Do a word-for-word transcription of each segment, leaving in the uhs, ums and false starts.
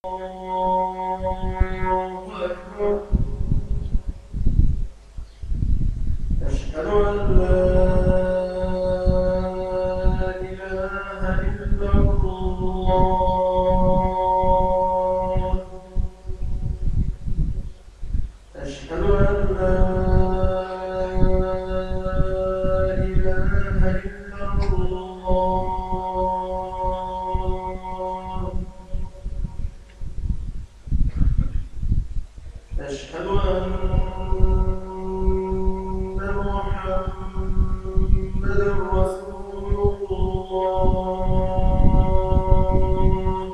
أشهد أن لا إله إلا الله. أشهد أن لا إله إلا الله. أشهد أن محمدًا رسول الله.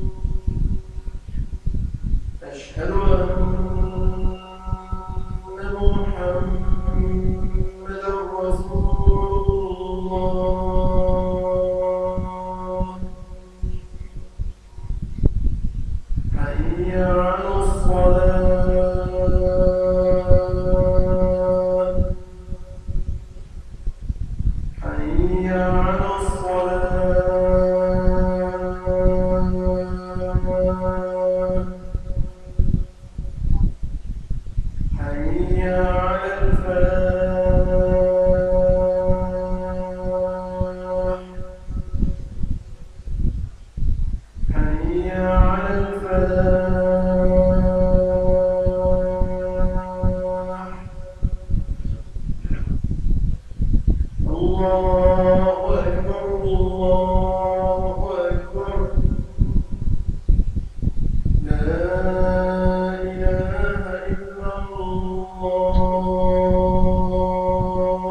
أشهد أن محمدًا رسول الله. حي على الصلاة. حي على الصلاة. حي على الفلاح. حي على الفلاح. الله أكبر الله أكبر. لا إله إلا الله.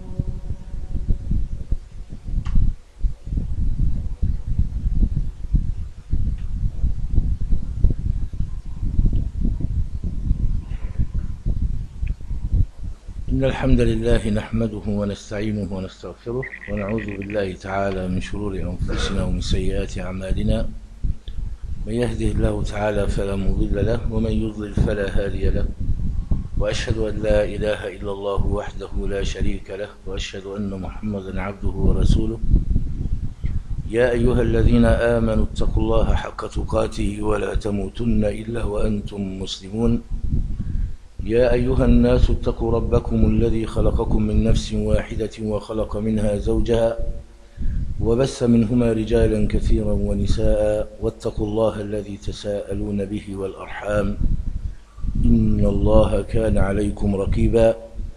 إن الحمد لله نحمده ونستعينه ونستغفره ونعوذ بالله تعالى من شرور أنفسنا ومن سيئات أعمالنا. من يهده الله تعالى فلا مضل له ومن يضلل فلا هادي له، وأشهد أن لا إله إلا الله وحده لا شريك له، وأشهد أن محمدا عبده ورسوله. يا أيها الذين آمنوا اتقوا الله حق تقاته ولا تموتن إلا وأنتم مسلمون. يا أيها الناس اتقوا ربكم الذي خلقكم من نفس واحدة وخلق منها زوجها وبث منهما رجالا كثيرا ونساء، واتقوا الله الذي تساءلون به والأرحام إن الله كان عليكم رقيبا.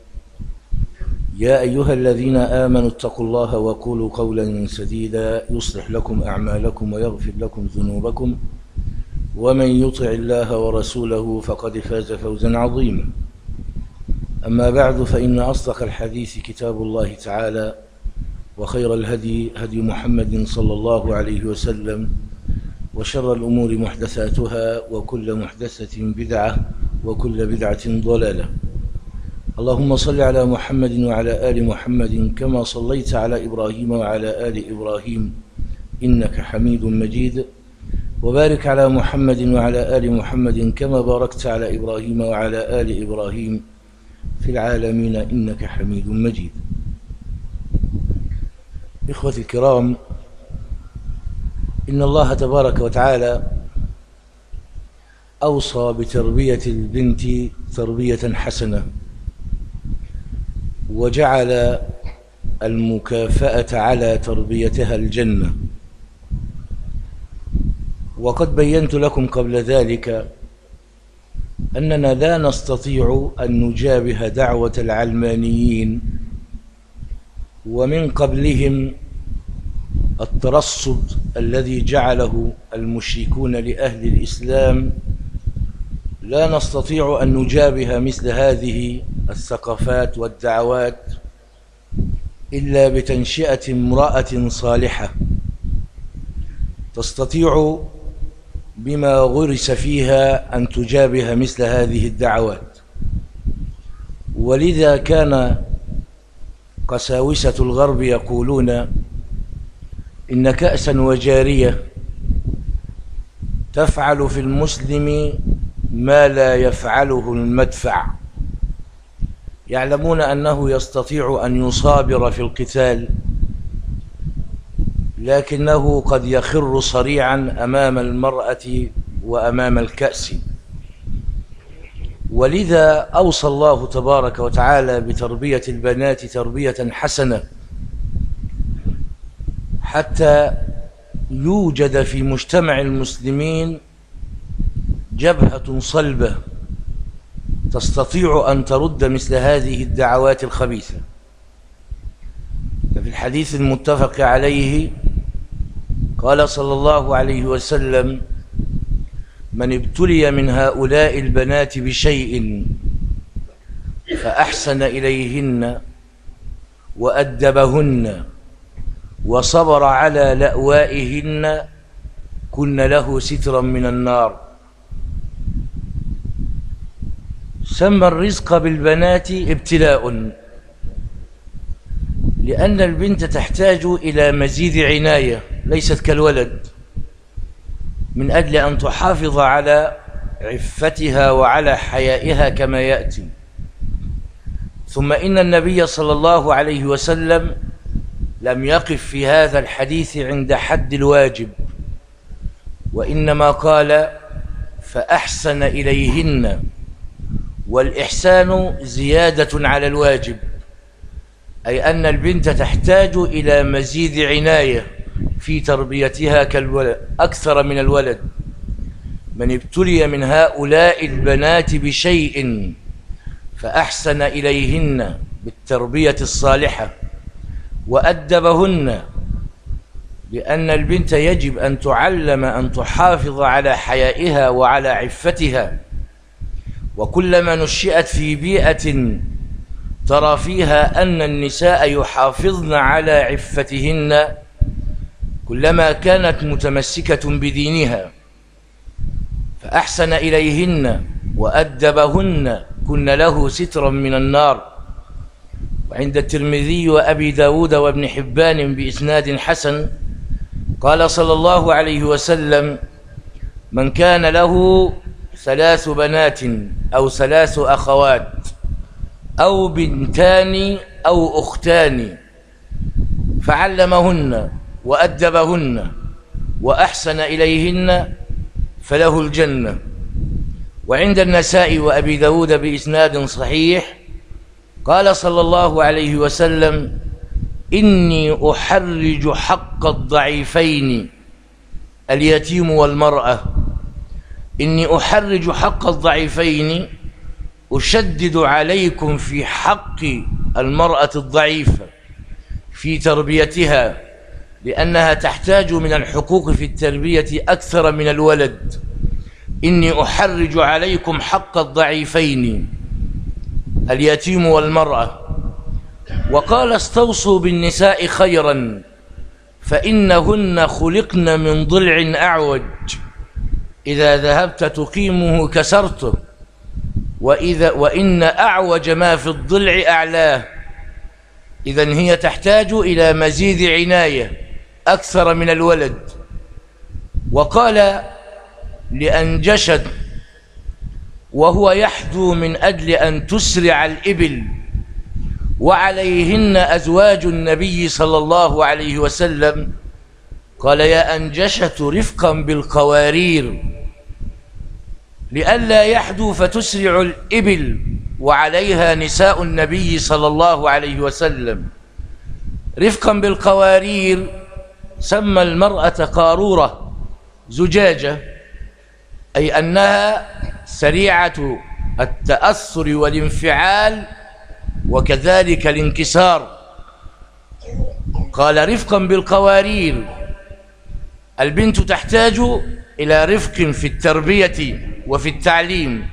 يا أيها الذين آمنوا اتقوا الله وقولوا قولا سديدا يصلح لكم أعمالكم ويغفر لكم ذنوبكم، ومن يطع الله ورسوله فقد فاز فوزا عظيما. أما بعد، فإن أصدق الحديث كتاب الله تعالى، وخير الهدي هدي محمد صلى الله عليه وسلم، وشر الأمور محدثاتها، وكل محدثة بدعة، وكل بدعة ضلالة. اللهم صل على محمد وعلى آل محمد كما صليت على إبراهيم وعلى آل إبراهيم إنك حميد مجيد، وبارك على محمد وعلى آل محمد كما باركت على إبراهيم وعلى آل إبراهيم في العالمين إنك حميد مجيد. إخوتي الكرام، إن الله تبارك وتعالى أوصى بتربية البنت تربية حسنة، وجعل المكافأة على تربيتها الجنة. وقد بينت لكم قبل ذلك أننا لا نستطيع أن نجابه دعوة العلمانيين ومن قبلهم الترصد الذي جعله المشركون لأهل الإسلام. لا نستطيع أن نجابه مثل هذه الثقافات والدعوات إلا بتنشئة امرأة صالحة تستطيع بما غرس فيها أن تجابه مثل هذه الدعوات. ولذا كان قساوسة الغرب يقولون إن كأسا وجارية تفعل في المسلم ما لا يفعله المدفع. يعلمون أنه يستطيع أن يصابر في القتال، لكنه قد يخر صريعا أمام المرأة وأمام الكأس. ولذا أوصى الله تبارك وتعالى بتربية البنات تربية حسنة حتى يوجد في مجتمع المسلمين جبهة صلبة تستطيع أن ترد مثل هذه الدعوات الخبيثة. ففي الحديث المتفق عليه قال صلى الله عليه وسلم: من ابتلي من هؤلاء البنات بشيء فأحسن إليهن وأدبهن وصبر على لأوائهن كن له سترا من النار. سمى الرزق بالبنات ابتلاء، لأن البنت تحتاج إلى مزيد عناية ليست كالولد، من أجل أن تحافظ على عفتها وعلى حيائها كما يأتي. ثم إن النبي صلى الله عليه وسلم لم يقف في هذا الحديث عند حد الواجب، وإنما قال: فأحسن إليهن، والإحسان زيادة على الواجب، أي أن البنت تحتاج إلى مزيد عناية في تربيتها كالولد أكثر من الولد. من ابتلي من هؤلاء البنات بشيء فأحسن إليهن بالتربية الصالحة وأدبهن، لأن البنت يجب أن تعلم أن تحافظ على حيائها وعلى عفتها. وكلما نشئت في بيئة ترى فيها أن النساء يحافظن على عفتهن كلما كانت متمسكة بدينها. فأحسن إليهن وأدبهن كن له سترا من النار. وعند الترمذي وأبي داود وابن حبان بإسناد حسن قال صلى الله عليه وسلم: من كان له ثلاث بنات أو ثلاث أخوات أو بنتان أو أختان فعلمهن وأدبهن وأحسن إليهن فله الجنة. وعند النسائي وأبي داود بإسناد صحيح قال صلى الله عليه وسلم: إني أحرج حق الضعيفين اليتيم والمرأة. إني أحرج حق الضعيفين، أشدد عليكم في حق المرأة الضعيفة في تربيتها، لأنها تحتاج من الحقوق في التربية أكثر من الولد. إني أحرج عليكم حق الضعيفين اليتيم والمرأة. وقال: استوصوا بالنساء خيرا فإنهن خلقن من ضلع أعوج، إذا ذهبت تقيمه كسرته، وإذا وإن أعوج ما في الضلع أعلاه. إذن هي تحتاج إلى مزيد عناية أكثر من الولد. وقال لأنجشد وهو يحدو من أجل أن تسرع الإبل وعليهن أزواج النبي صلى الله عليه وسلم، قال: يا أنجشة رفقا بالقوارير، لئلا يحدو فتسرع الإبل وعليها نساء النبي صلى الله عليه وسلم. رفقا بالقوارير سمى المرأة قارورة زجاجة، أي أنها سريعة التأثر والانفعال وكذلك الانكسار. قال: رفقا بالقوارير. البنت تحتاج إلى رفق في التربية وفي التعليم.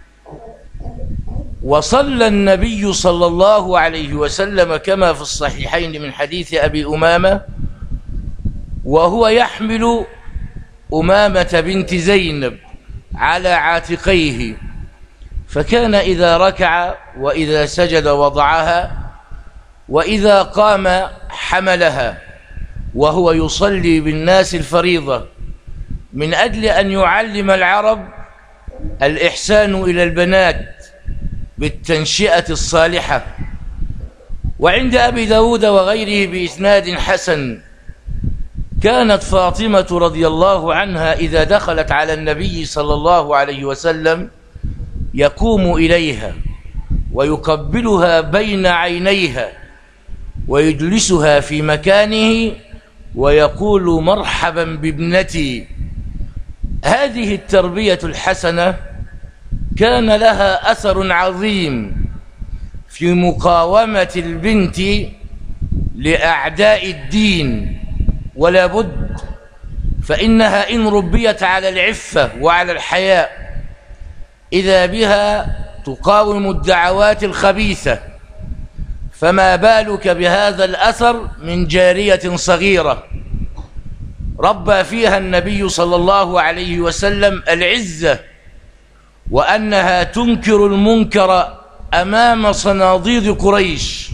وصلى النبي صلى الله عليه وسلم كما في الصحيحين من حديث أبي أمامة وهو يحمل أمامة بنت زينب على عاتقيه، فكان إذا ركع وإذا سجد وضعها، وإذا قام حملها، وهو يصلي بالناس الفريضة، من أجل أن يعلم العرب الإحسان إلى البنات بالتنشئة الصالحة. وعند أبي داود وغيره بإسناد حسن كانت فاطمة رضي الله عنها إذا دخلت على النبي صلى الله عليه وسلم يقوم إليها ويقبلها بين عينيها ويجلسها في مكانه ويقول مرحبا بابنتي. هذه التربية الحسنة كان لها أثر عظيم في مقاومة البنت لأعداء الدين، ولا بد، فإنها إن ربيت على العفة وعلى الحياء إذا بها تقاوم الدعوات الخبيثة، فما بالك بهذا الأثر من جارية صغيرة ربى فيها النبي صلى الله عليه وسلم العزة، وأنها تنكر المنكر أمام صناديد قريش.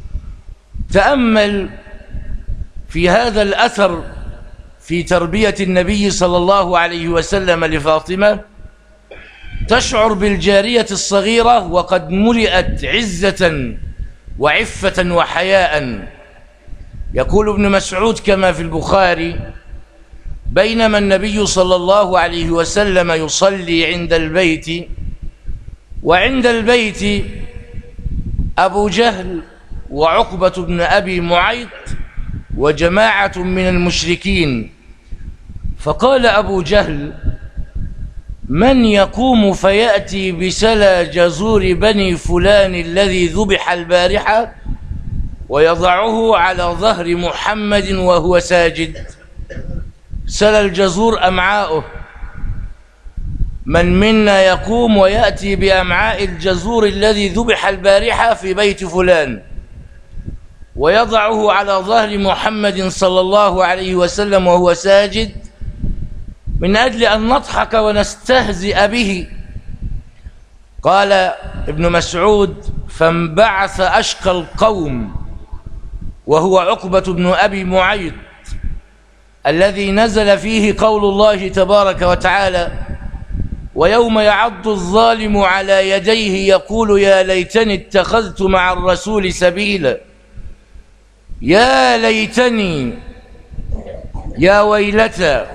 تأمل في هذا الأثر في تربية النبي صلى الله عليه وسلم لفاطمة، تشعر بالجارية الصغيرة وقد ملئت عزة وعفة وحياء. يقول ابن مسعود كما في البخاري: بينما النبي صلى الله عليه وسلم يصلي عند البيت، وعند البيت أبو جهل وعقبة بن أبي معيط وجماعة من المشركين، فقال أبو جهل: من يقوم فيأتي بسلى جزور بني فلان الذي ذبح البارحة ويضعه على ظهر محمد وهو ساجد؟ سلى الجزور أمعاؤه، من منا يقوم ويأتي بأمعاء الجزور الذي ذبح البارحة في بيت فلان ويضعه على ظهر محمد صلى الله عليه وسلم وهو ساجد، من أجل أن نضحك ونستهزئ به. قال ابن مسعود: فانبعث أشقى القوم وهو عقبة بن أبي معيط الذي نزل فيه قول الله تبارك وتعالى: ويوم يعض الظالم على يديه يقول يا ليتني اتخذت مع الرسول سبيلا، يا ليتني، يا ويلتى،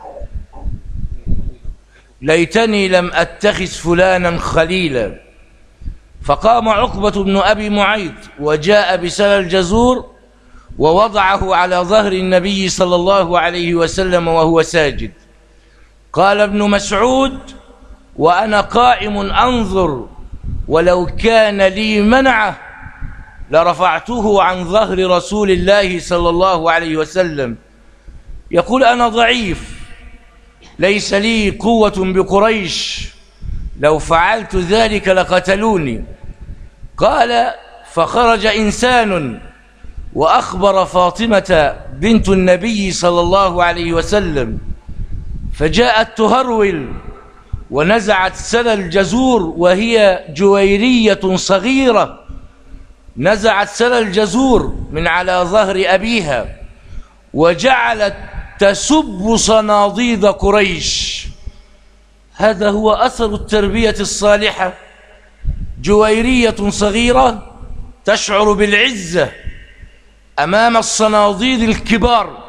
ليتني لم أتخذ فلانا خليلا. فقام عقبة بن أبي معيط وجاء بسلى الجزور ووضعه على ظهر النبي صلى الله عليه وسلم وهو ساجد. قال ابن مسعود: وأنا قائم أنظر ولو كان لي منعه لرفعته عن ظهر رسول الله صلى الله عليه وسلم. يقول: أنا ضعيف، ليس لي قوة بقريش، لو فعلت ذلك لقتلوني. قال: فخرج إنسان وأخبر فاطمة بنت النبي صلى الله عليه وسلم، فجاءت تهرول ونزعت سلى الجزور وهي جويرية صغيرة، نزعت سلى الجزور من على ظهر أبيها وجعلت تسب صناديد قريش. هذا هو أثر التربية الصالحة. جويرية صغيرة تشعر بالعزة أمام الصناديد الكبار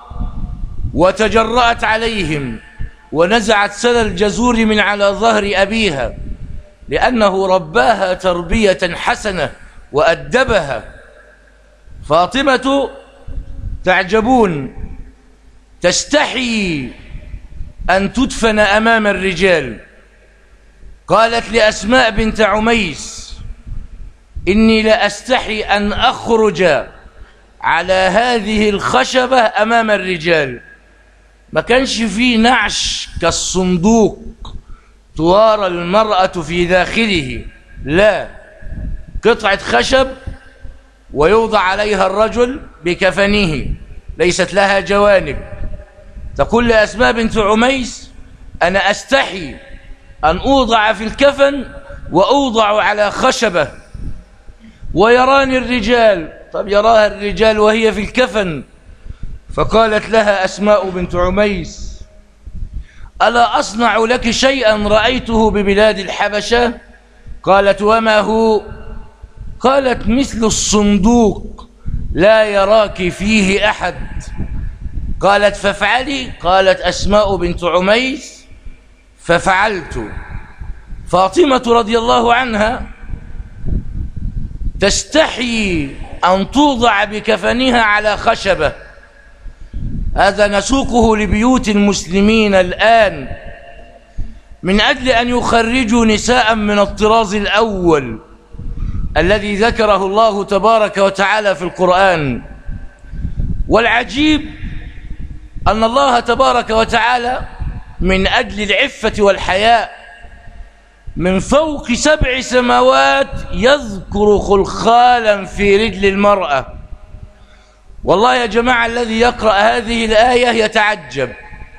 وتجرأت عليهم ونزعت سلى الجزور من على ظهر أبيها، لأنه رباها تربية حسنة وأدبها. فاطمة تعجبون تستحي أن تدفن أمام الرجال. قالت لأسماء بنت عميس: إني لأستحي أن أخرج على هذه الخشبة أمام الرجال. ما كانش فيه نعش كالصندوق توارى المرأة في داخله، لا، قطعة خشب ويوضع عليها الرجل بكفنه، ليست لها جوانب. تقول لأسماء بنت عميس: أنا أستحي أن أوضع في الكفن وأوضع على خشبة ويراني الرجال. طب يراها الرجال وهي في الكفن. فقالت لها أسماء بنت عميس: ألا أصنع لك شيئا رأيته ببلاد الحبشة؟ قالت: وما هو؟ قالت: مثل الصندوق لا يراك فيه أحد. قالت فافعلي، قالت أسماء بنت عميس ففعلت. فاطمة رضي الله عنها تستحي أن توضع بكفنها على خشبة. هذا نسوقه لبيوت المسلمين الآن من أجل أن يخرجوا نساء من الطراز الأول الذي ذكره الله تبارك وتعالى في القرآن. والعجيب أن الله تبارك وتعالى من أجل العفة والحياء من فوق سبع سماوات يذكر خلخالا في رجل المرأة. والله يا جماعة الذي يقرأ هذه الآية يتعجب.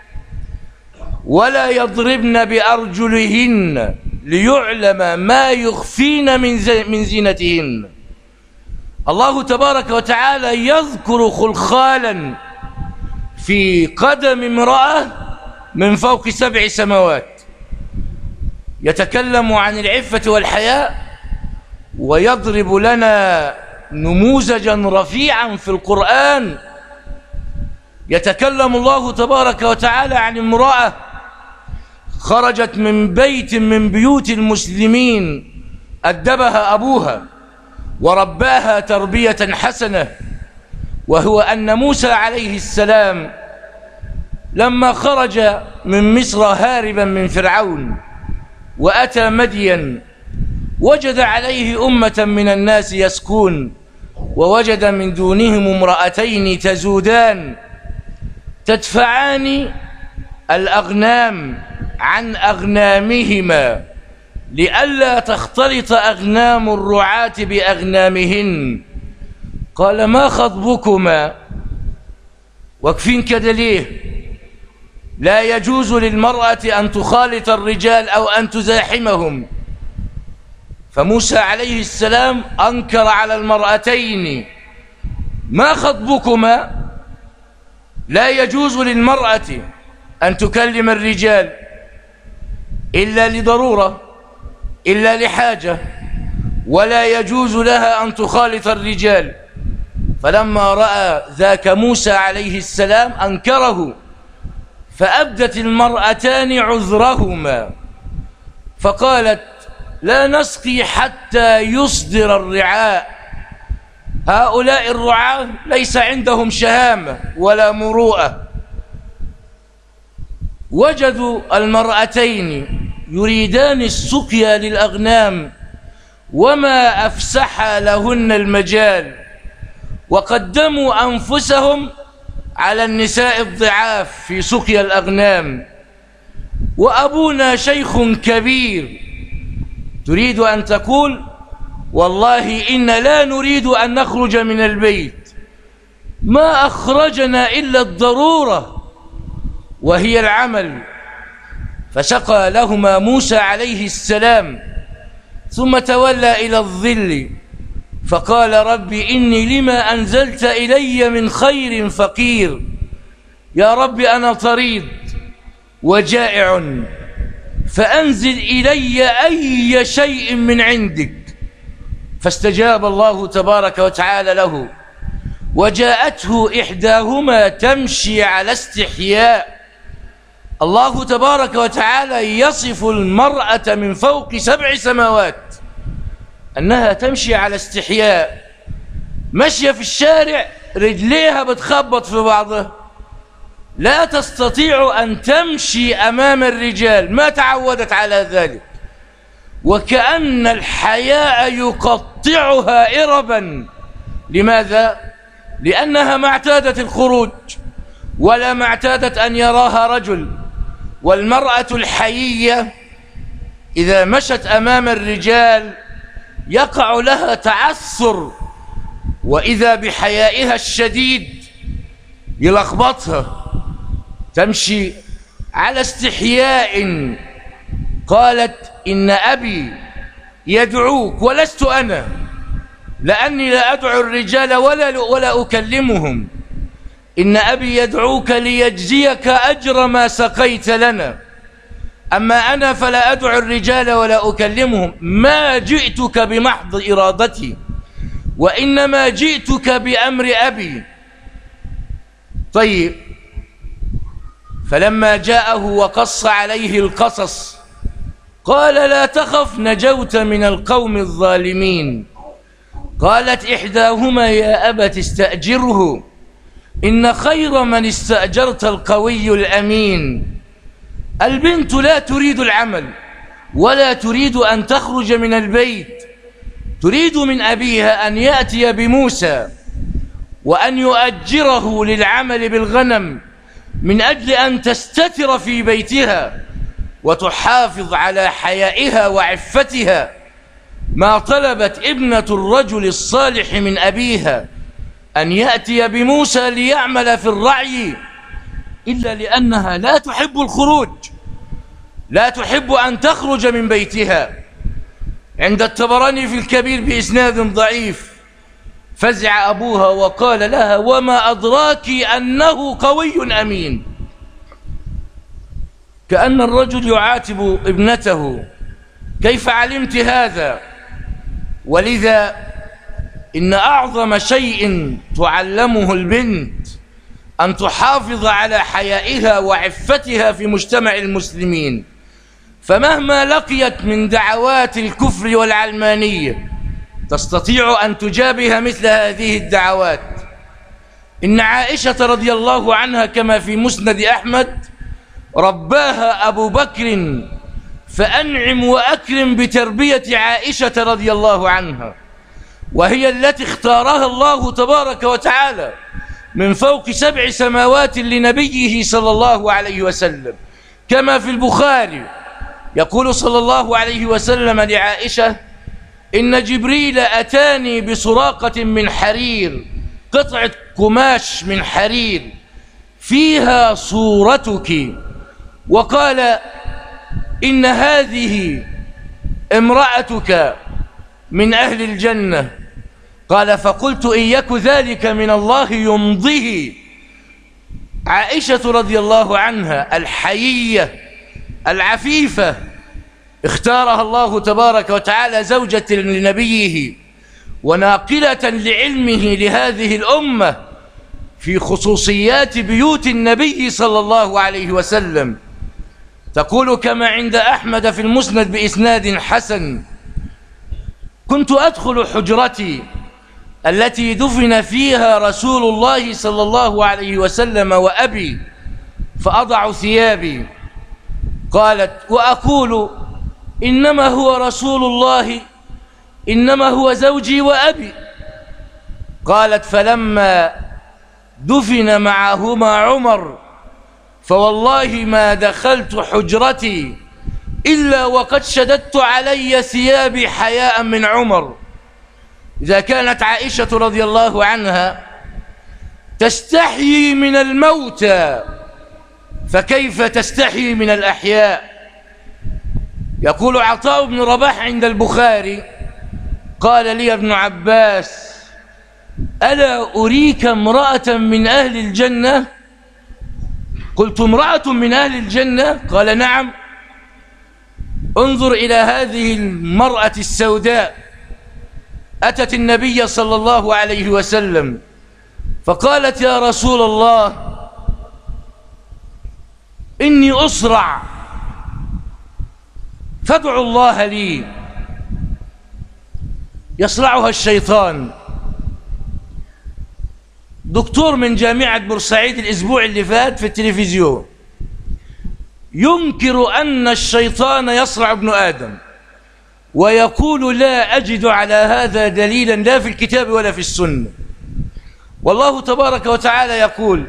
ولا يضربن بأرجلهن ليعلم ما يخفين من زينتهن. الله تبارك وتعالى يذكر خلخالا في قدم امرأة من فوق سبع سماوات، يتكلم عن العفة والحياء ويضرب لنا نموذجا رفيعا في القرآن. يتكلم الله تبارك وتعالى عن امرأة خرجت من بيت من بيوت المسلمين أدبها أبوها ورباها تربية حسنة، وهو أن موسى عليه السلام لما خرج من مصر هاربا من فرعون وأتى مدين وجد عليه أمة من الناس يسكون، ووجد من دونهم امرأتين تزودان تدفعان الأغنام عن أغنامهما لئلا تختلط أغنام الرعاة بأغنامهن. قال ما خطبكما؟ واقفين كده ليه؟ لا يجوز للمرأة أن تخالط الرجال أو أن تزاحمهم. فموسى عليه السلام أنكر على المرأتين ما خطبكما؟ لا يجوز للمرأة أن تكلم الرجال إلا لضرورة، إلا لحاجة، ولا يجوز لها أن تخالط الرجال. فلما رأى ذاك موسى عليه السلام أنكره، فأبدت المرأتان عذرهما فقالت لا نسقي حتى يصدر الرعاء. هؤلاء الرعاة ليس عندهم شهامة ولا مروءة. وجدوا المرأتين يريدان السقيا للأغنام وما أفسح لهن المجال، وقدموا أنفسهم على النساء الضعاف في سقيا الأغنام. وأبونا شيخ كبير، تريد أن تقول والله إن لا نريد أن نخرج من البيت، ما أخرجنا إلا الضرورة وهي العمل. فسقى لهما موسى عليه السلام ثم تولى إلى الظل فقال رب إني لما أنزلت إلي من خير فقير. يا رب أنا طريد وجائع فأنزل إلي أي شيء من عندك. فاستجاب الله تبارك وتعالى له، وجاءته إحداهما تمشي على استحياء. الله تبارك وتعالى يصف المرأة من فوق سبع سماوات أنها تمشي على استحياء، ماشية في الشارع رجليها بتخبط في بعضها، لا تستطيع أن تمشي أمام الرجال، ما تعودت على ذلك، وكأن الحياء يقطعها إربا. لماذا؟ لأنها ما اعتادت الخروج ولا ما اعتادت أن يراها رجل. والمرأة الحيية إذا مشت أمام الرجال يقع لها تعثر، وإذا بحيائها الشديد يلخبطها، تمشي على استحياء. قالت إن أبي يدعوك ولست أنا، لأني لا أدعو الرجال ولا, ولا أكلمهم. إن أبي يدعوك ليجزيك أجر ما سقيت لنا، أما أنا فلا أدعو الرجال ولا أكلمهم. ما جئتك بمحض إرادتي وإنما جئتك بأمر أبي. طيب فلما جاءه وقص عليه القصص قال لا تخف نجوت من القوم الظالمين. قالت إحداهما يا أبت استأجره إن خير من استأجرت القوي الأمين. البنت لا تريد العمل ولا تريد أن تخرج من البيت، تريد من أبيها أن يأتي بموسى وأن يؤجره للعمل بالغنم من أجل أن تستتر في بيتها وتحافظ على حيائها وعفتها. ما طلبت ابنة الرجل الصالح من أبيها أن يأتي بموسى ليعمل في الرعي إلا لأنها لا تحب الخروج، لا تحب أن تخرج من بيتها. عند الطبراني في الكبير بإسناد ضعيف فزع أبوها وقال لها وما أدراك أنه قوي أمين. كأن الرجل يعاتب ابنته كيف علمت هذا؟ ولذا إن أعظم شيء تعلمه البنت أن تحافظ على حيائها وعفتها في مجتمع المسلمين، فمهما لقيت من دعوات الكفر والعلمانية تستطيع أن تجابه مثل هذه الدعوات. إن عائشة رضي الله عنها كما في مسند أحمد رباها أبو بكر فأنعم وأكرم بتربية عائشة رضي الله عنها، وهي التي اختارها الله تبارك وتعالى من فوق سبع سماوات لنبيه صلى الله عليه وسلم، كما في البخاري يقول صلى الله عليه وسلم لعائشة إن جبريل أتاني بسراقة من حرير، قطعة قماش من حرير فيها صورتك، وقال إن هذه امرأتك من أهل الجنة. قال فقلت إن يك ذلك من الله يمضيه. عائشة رضي الله عنها الحيية العفيفة اختارها الله تبارك وتعالى زوجة لنبيه وناقلة لعلمه لهذه الأمة في خصوصيات بيوت النبي صلى الله عليه وسلم. تقول كما عند أحمد في المسند بإسناد حسن كنت أدخل حجرتي التي دفن فيها رسول الله صلى الله عليه وسلم وأبي فأضع ثيابي. قالت وأقول إنما هو رسول الله إنما هو زوجي وأبي. قالت فلما دفن معهما عمر فوالله ما دخلت حجرتي إلا وقد شددت علي ثيابي حياء من عمر. إذا كانت عائشة رضي الله عنها تستحيي من الموتى فكيف تستحيي من الأحياء؟ يقول عطاء بن رباح عند البخاري قال لي ابن عباس ألا أريك امرأة من أهل الجنة؟ قلت امرأة من أهل الجنة؟ قال نعم. انظر إلى هذه المرأة السوداء أتت النبي صلى الله عليه وسلم فقالت يا رسول الله إني أصرع فادعوا الله لي. يصرعها الشيطان. دكتور من جامعة بورسعيد الأسبوع اللي فات في التلفزيون ينكر أن الشيطان يصرع ابن آدم ويقول لا أجد على هذا دليلا لا في الكتاب ولا في السنة. والله تبارك وتعالى يقول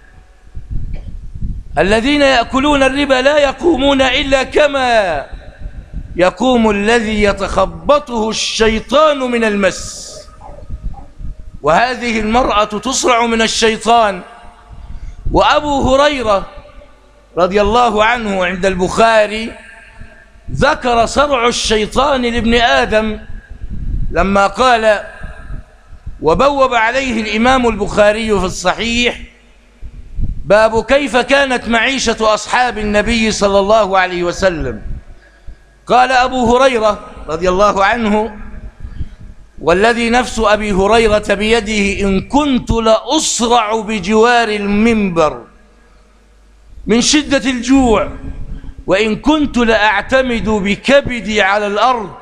الذين يأكلون الربا لا يقومون إلا كما يقوم الذي يتخبطه الشيطان من المس. وهذه المرأة تصرع من الشيطان. وأبو هريرة رضي الله عنه عند البخاري ذكر صرع الشيطان لابن آدم لما قال وبوب عليه الإمام البخاري في الصحيح باب كيف كانت معيشة أصحاب النبي صلى الله عليه وسلم. قال أبو هريرة رضي الله عنه والذي نفس أبي هريرة بيده إن كنت لأصرع بجوار المنبر من شدة الجوع، وإن كنت لأعتمد بكبدي على الأرض.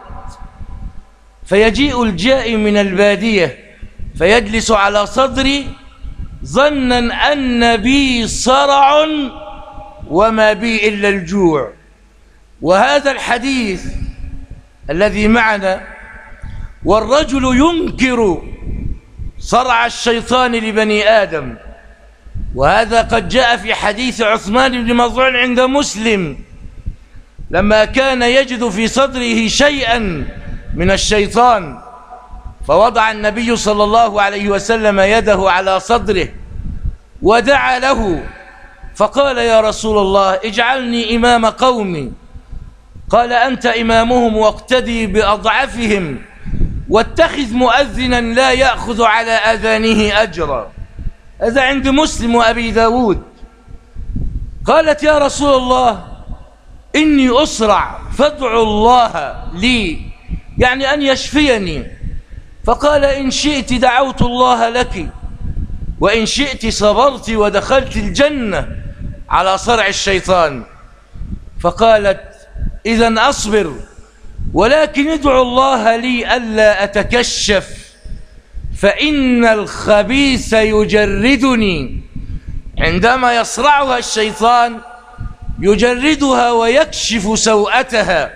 فيجيء الجائي من البادية فيجلس على صدري ظنا أن بي صرع وما بي إلا الجوع. وهذا الحديث الذي معنا، والرجل ينكر صرع الشيطان لبني آدم، وهذا قد جاء في حديث عثمان بن مظعون عند مسلم لما كان يجد في صدره شيئا من الشيطان، فوضع النبي صلى الله عليه وسلم يده على صدره ودعا له، فقال: يا رسول الله اجعلني إمام قومي. قال: أنت إمامهم واقتدي بأضعفهم، واتخذ مؤذنا لا يأخذ على أذانه أجرا. هذا عند مسلم وأبي داود. قالت: يا رسول الله إني أسرع فادعوا الله لي، يعني أن يشفيني. فقال: إن شئت دعوت الله لك، وإن شئت صبرت ودخلت الجنة على صرع الشيطان. فقالت: إذن أصبر، ولكن ادعو الله لي ألا أتكشف، فإن الخبيث يجردني. عندما يصرعها الشيطان يجردها ويكشف سوءتها.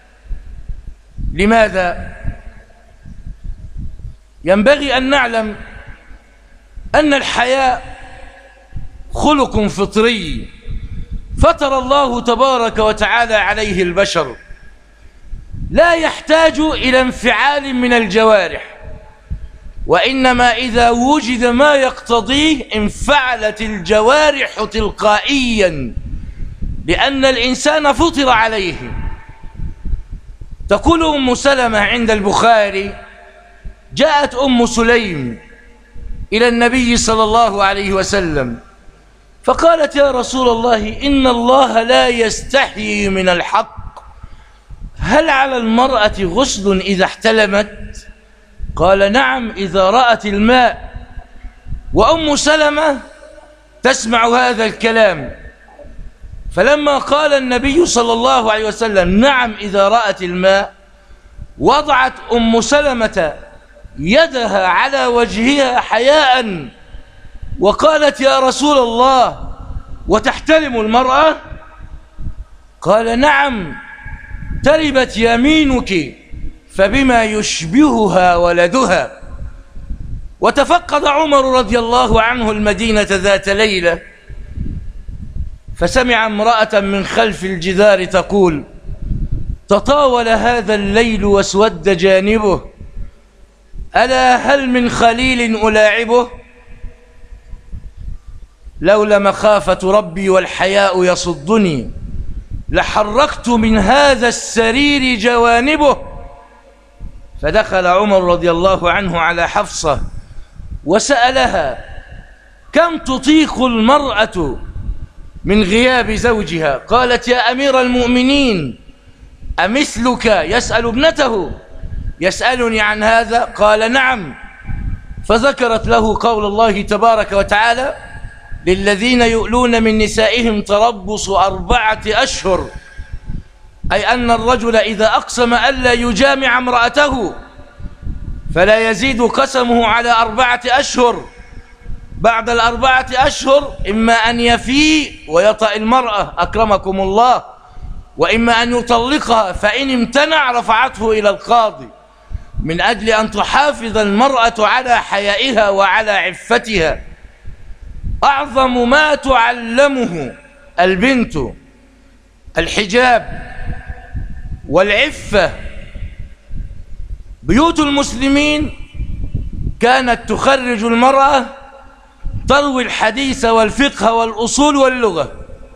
لماذا؟ ينبغي أن نعلم أن الحياء خلق فطري فطر الله تبارك وتعالى عليه البشر، لا يحتاج إلى انفعال من الجوارح، وإنما إذا وجد ما يقتضيه انفعلت الجوارح تلقائيا، لأن الإنسان فطر عليه. تقول أم سلمة عند البخاري: جاءت أم سليم إلى النبي صلى الله عليه وسلم فقالت: يا رسول الله إن الله لا يستحيي من الحق، هل على المرأة غسل إذا احتلمت؟ قال: نعم إذا رأت الماء. وأم سلمة تسمع هذا الكلام، فلما قال النبي صلى الله عليه وسلم: نعم إذا رأت الماء، وضعت أم سلمة يدها على وجهها حياء وقالت: يا رسول الله وتحتلم المرأة؟ قال: نعم، تربت يمينك فبما يشبهها ولدها. وتفقد عمر رضي الله عنه المدينة ذات ليلة، فسمع امرأة من خلف الجدار تقول: تطاول هذا الليل واسود جانبه، ألا هل من خليل ألاعبه؟ لولا مخافة ربي والحياء يصدني لحركت من هذا السرير جوانبه. فدخل عمر رضي الله عنه على حفصة وسألها: كم تطيق المرأة من غياب زوجها؟ قالت: يا أمير المؤمنين، أمثلك يسأل ابنته يسألني عن هذا؟ قال: نعم. فذكرت له قول الله تبارك وتعالى: للذين يؤلون من نسائهم تربص أربعة أشهر، أي أن الرجل إذا أقسم ألا يجامع امرأته فلا يزيد قسمه على أربعة أشهر، بعد الأربعة أشهر إما أن يفي ويطأ المرأة أكرمكم الله، وإما أن يطلقها، فإن امتنع رفعته إلى القاضي، من أجل أن تحافظ المرأة على حيائها وعلى عفتها. أعظم ما تعلمه البنت الحجاب والعفة. بيوت المسلمين كانت تخرج المرأة تروي الحديث والفقه والأصول واللغة.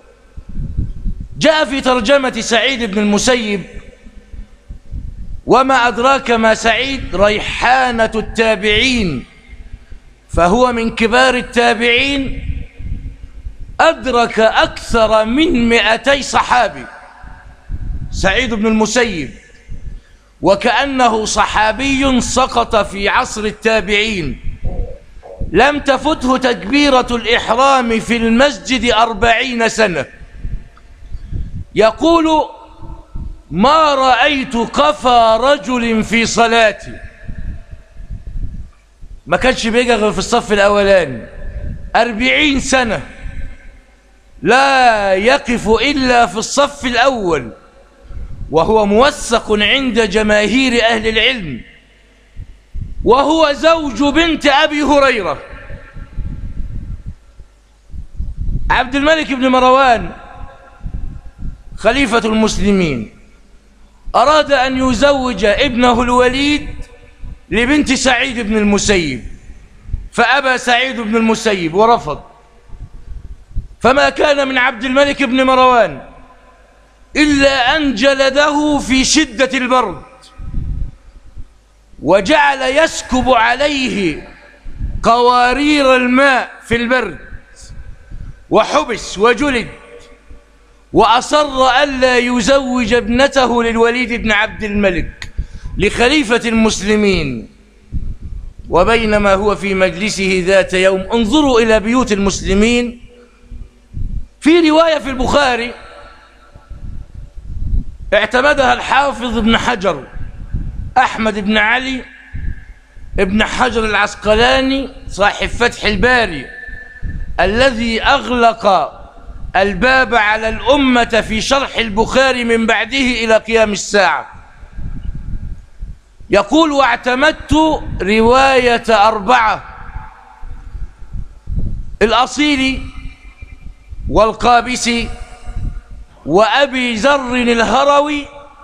جاء في ترجمة سعيد بن المسيب: وما أدراك ما سعيد؟ ريحانة التابعين، فهو من كبار التابعين، أدرك أكثر من مئتي صحابي. سعيد بن المسيب، وكأنه صحابي سقط في عصر التابعين، لم تفته تكبيرة الإحرام في المسجد أربعين سنة. يقول ما رأيت قفا رجل في صلاتي، ما كانش بيجي غير في الصف الأولاني، أربعين سنة لا يقف إلا في الصف الأول، وهو موثق عند جماهير أهل العلم، وهو زوج بنت أبي هريرة. عبد الملك بن مروان خليفة المسلمين أراد أن يزوج ابنه الوليد لبنت سعيد بن المسيب، فأبى سعيد بن المسيب ورفض، فما كان من عبد الملك بن مروان إلا أن جلده في شدة البرد، وجعل يسكب عليه قوارير الماء في البرد، وحبس وجلد، وأصر ألا يزوج ابنته للوليد بن عبد الملك لخليفة المسلمين. وبينما هو في مجلسه ذات يوم، انظروا إلى بيوت المسلمين، في رواية في البخاري اعتمدها الحافظ ابن حجر أحمد بن علي ابن حجر العسقلاني صاحب فتح الباري، الذي أغلق الباب على الأمة في شرح البخاري من بعده إلى قيام الساعة. يقول واعتمدت رواية أربعة: الأصيل والقابسي وأبي ذر الهروي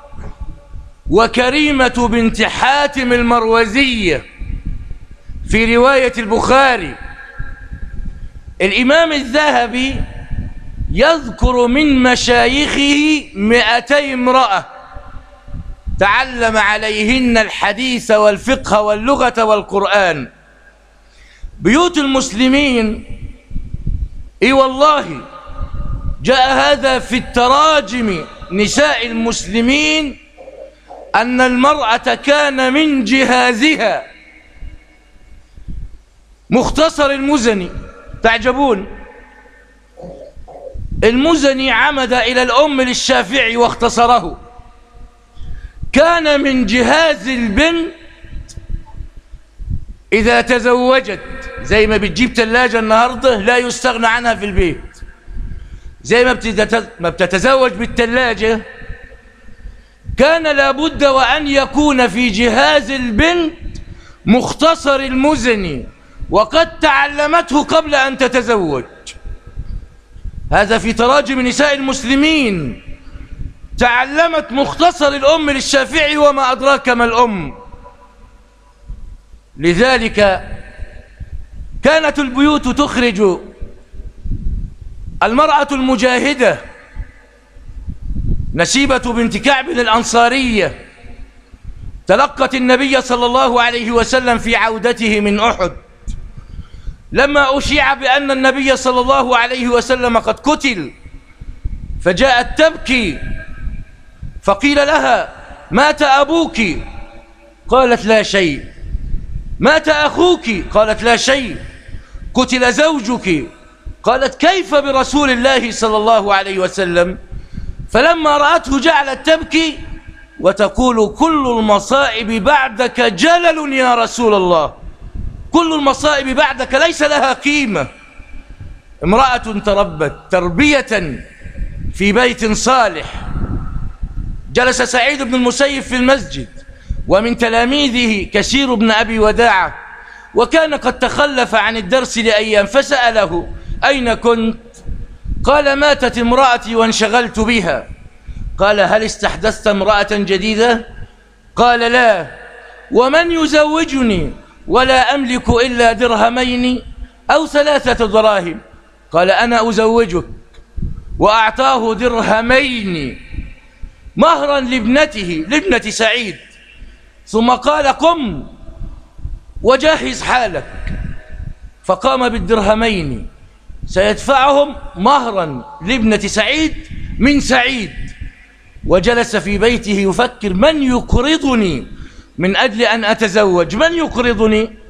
وكريمة بنت حاتم المروزية في رواية البخاري. الإمام الذهبي يذكر من مشايخه مئتي امرأة تعلم عليهن الحديث والفقه واللغة والقرآن. بيوت المسلمين اي والله جاء هذا في التراجم نساء المسلمين أن المرأة كان من جهازها. مختصر المزني، تعجبون، المزني عمد إلى الأم للشافعي واختصره، كان من جهاز البنت إذا تزوجت، زي ما بتجيب ثلاجة النهاردة لا يستغنى عنها في البيت، زي ما بتتزوج بالثلاجة، كان لابد وأن يكون في جهاز البنت مختصر المزني، وقد تعلمته قبل أن تتزوج. هذا في تراجم نساء المسلمين، تعلمت مختصر الأم للشافعي وما أدراك ما الأم. لذلك كانت البيوت تخرج المرأة المجاهدة نسيبة بنت كعب الأنصارية، تلقت النبي صلى الله عليه وسلم في عودته من أحد، لما أشيع بأن النبي صلى الله عليه وسلم قد قتل، فجاءت تبكي، فقيل لها مات أبوك؟ قالت لا شيء. مات أخوك؟ قالت لا شيء. قتل زوجك؟ قالت كيف برسول الله صلى الله عليه وسلم؟ فلما رأته جعلت تبكي وتقول كل المصائب بعدك جلل يا رسول الله، كل المصائب بعدك ليس لها قيمة. امرأة تربت تربية في بيت صالح. جلس سعيد بن المسيب في المسجد، ومن تلاميذه كثير بن أبي وداعة، وكان قد تخلف عن الدرس لأيام، فسأله أين كنت؟ قال ماتت امرأتي وانشغلت بها. قال هل استحدثت امرأة جديدة؟ قال لا. ومن يزوجني ولا أملك إلا درهمين أو ثلاثة دراهم؟ قال أنا أزوجك. وأعطاه درهمين مهرا لابنته لابنة سعيد، ثم قال قم وجهز حالك، فقام بالدرهمين سيدفعهم مهرا لابنة سعيد من سعيد، وجلس في بيته يفكر من يقرضني من أجل أن أتزوج، من يقرضني؟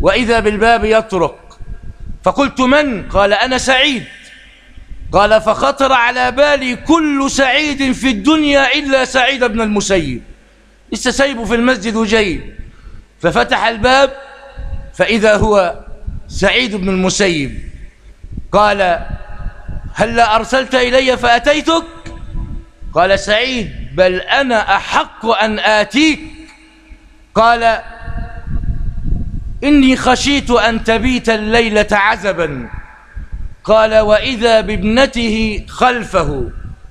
وإذا بالباب يطرق، فقلت من؟ قال أنا سعيد. قال فخطر على بالي كل سعيد في الدنيا إلا سعيد بن المسيب، لسه سايبه في المسجد وجاي، ففتح الباب فإذا هو سعيد بن المسيب. قال هلا أرسلت إلي فأتيتك؟ قال سعيد بل أنا أحق أن آتيك. قال إني خشيت أن تبيت الليلة عزبا. قال وإذا بابنته خلفه،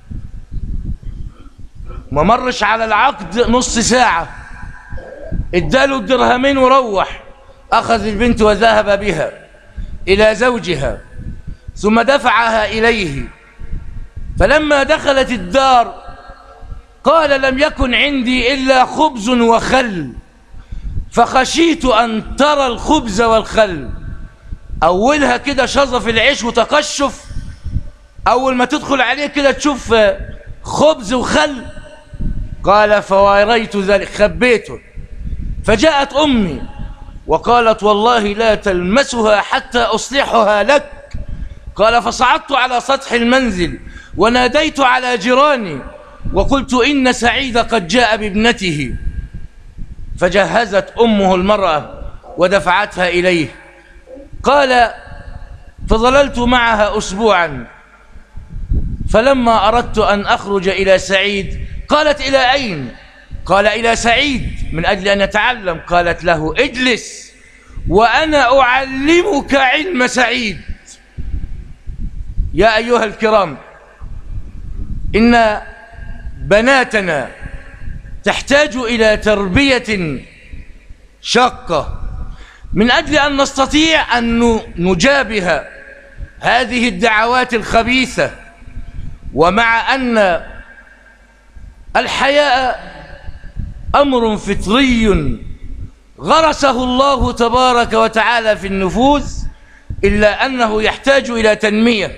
ما مرش على العقد نص ساعة، اداله الدرهمين وروح، أخذ البنت وذهب بها إلى زوجها ثم دفعها إليه. فلما دخلت الدار قال لم يكن عندي إلا خبز وخل، فخشيت أن ترى الخبز والخل. أولها كده شظف العيش وتقشف، أول ما تدخل عليه كده تشوف خبز وخل. قال فواريت ذلك، خبيته. فجاءت أمي وقالت والله لا تلمسها حتى أصلحها لك. قال فصعدت على سطح المنزل وناديت على جيراني وقلت إن سعيد قد جاء بابنته. فجهزت أمه المرأة ودفعتها إليه. قال فظللت معها أسبوعا، فلما أردت أن أخرج إلى سعيد قالت إلى أين؟ قال إلى سعيد من أجل أن يتعلم. قالت له اجلس وأنا أعلمك علم سعيد. يا أيها الكرام، إن بناتنا تحتاج إلى تربية شاقة من أجل أن نستطيع أن نجابه هذه الدعوات الخبيثة. ومع أن الحياء أمر فطري غرسه الله تبارك وتعالى في النفوس، إلا أنه يحتاج إلى تنمية.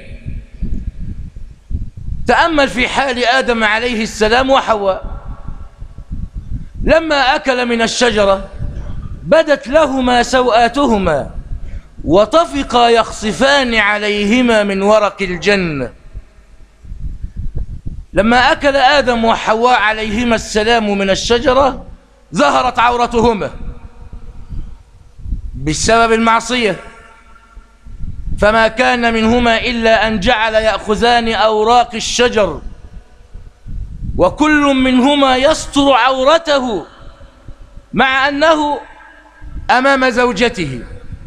تأمل في حال آدم عليه السلام وحواء، لما أكل من الشجرة بدت لهما سوآتهما وطفقا يخصفان عليهما من ورق الجنة. لما أكل آدم وحواء عليهما السلام من الشجرة ظهرت عورتهما بسبب المعصية، فما كان منهما إلا أن جعل يأخذان أوراق الشجر، وكل منهما يستر عورته مع أنه أمام زوجته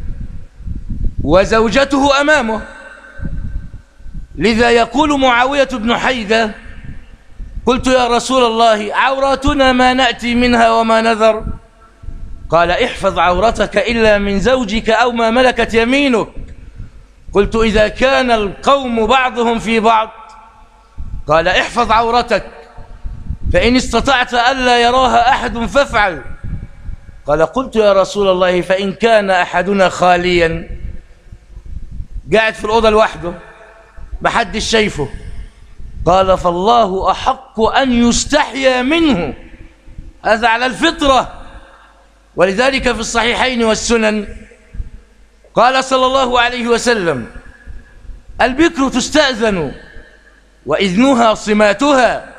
وزوجته أمامه. لذا يقول معاوية بن حيدة قلت يا رسول الله عوراتنا ما نأتي منها وما نذر؟ قال احفظ عورتك إلا من زوجك أو ما ملكت يمينك. قلت إذا كان القوم بعضهم في بعض؟ قال احفظ عورتك، فإن استطعت ألا يراها أحد فافعل. قال قلت يا رسول الله فإن كان أحدنا خاليا، قاعد في الأوضة لوحده محدش شايفه؟ قال فالله أحق أن يستحيا منه، هذا على الفطرة. ولذلك في الصحيحين والسنن قال صلى الله عليه وسلم البكر تستأذن وإذنها صماتها،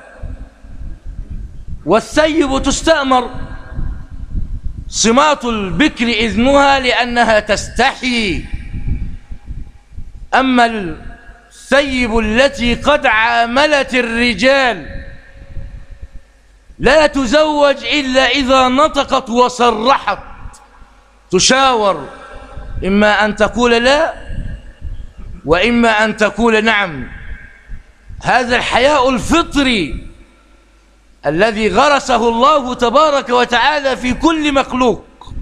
والثيب تستأمر. صمات البكر إذنها لأنها تستحي، أما الثيب التي قد عاملت الرجال لا تزوج إلا إذا نطقت وصرحت، تشاور إما أن تقول لا وإما أن تقول نعم. هذا الحياء الفطري الذي غرسه الله تبارك وتعالى في كل مخلوق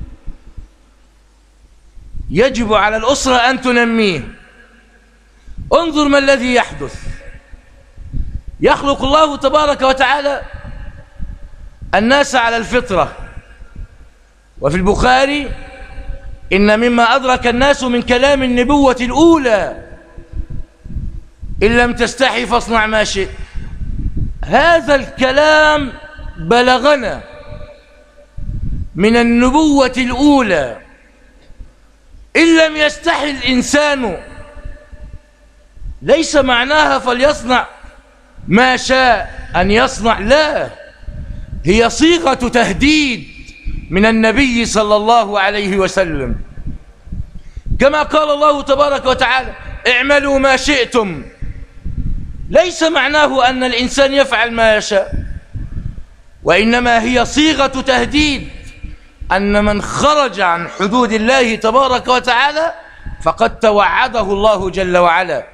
يجب على الأسرة أن تنميه. انظر ما الذي يحدث. يخلق الله تبارك وتعالى الناس على الفطرة. وفي البخاري إن مما أدرك الناس من كلام النبوة الأولى إن لم تستحي فاصنع ما شئت. هذا الكلام بلغنا من النبوة الأولى إن لم يستحي الإنسان ليس معناها فليصنع ما شاء أن يصنع، لا، هي صيغة تهديد من النبي صلى الله عليه وسلم، كما قال الله تبارك وتعالى اعملوا ما شئتم. ليس معناه أن الإنسان يفعل ما يشاء، وإنما هي صيغة تهديد أن من خرج عن حدود الله تبارك وتعالى فقد توعده الله جل وعلا.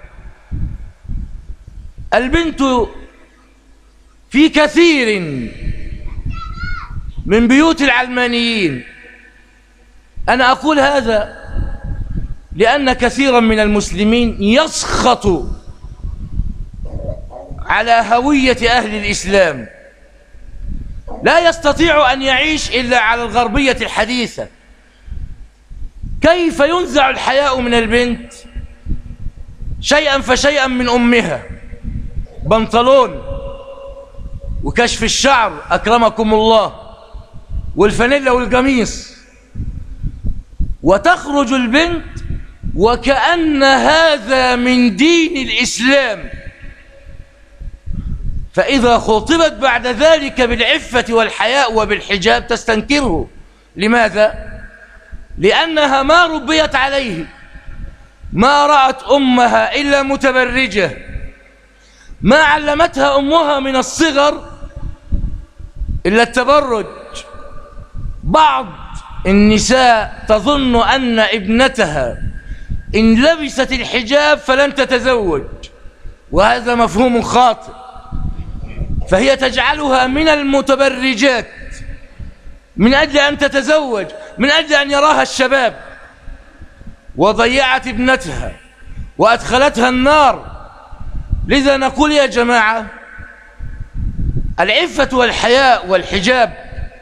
البنت في كثير من بيوت العلمانيين، أنا أقول هذا لأن كثيرا من المسلمين يسخط على هوية أهل الإسلام، لا يستطيع أن يعيش إلا على الغربية الحديثة. كيف ينزع الحياء من البنت شيئا فشيئا من أمها؟ بنطلون وكشف الشعر أكرمكم الله والفانيلا والقميص، وتخرج البنت وكأن هذا من دين الإسلام، فإذا خطبت بعد ذلك بالعفة والحياء وبالحجاب تستنكره. لماذا؟ لأنها ما ربيت عليه، ما رأت أمها إلا متبرجة، ما علمتها أمها من الصغر إلا التبرج. بعض النساء تظن أن ابنتها إن لبست الحجاب فلن تتزوج، وهذا مفهوم خاطئ، فهي تجعلها من المتبرجات من أجل أن تتزوج، من أجل أن يراها الشباب، وضيعت ابنتها وأدخلتها النار. لذا نقول يا جماعة، العفة والحياء والحجاب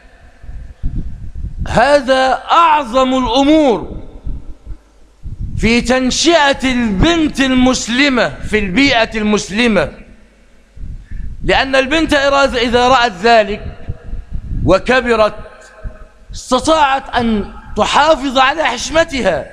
هذا أعظم الأمور في تنشئة البنت المسلمة في البيئة المسلمة، لأن البنت إذا رأت ذلك وكبرت استطاعت أن تحافظ على حشمتها.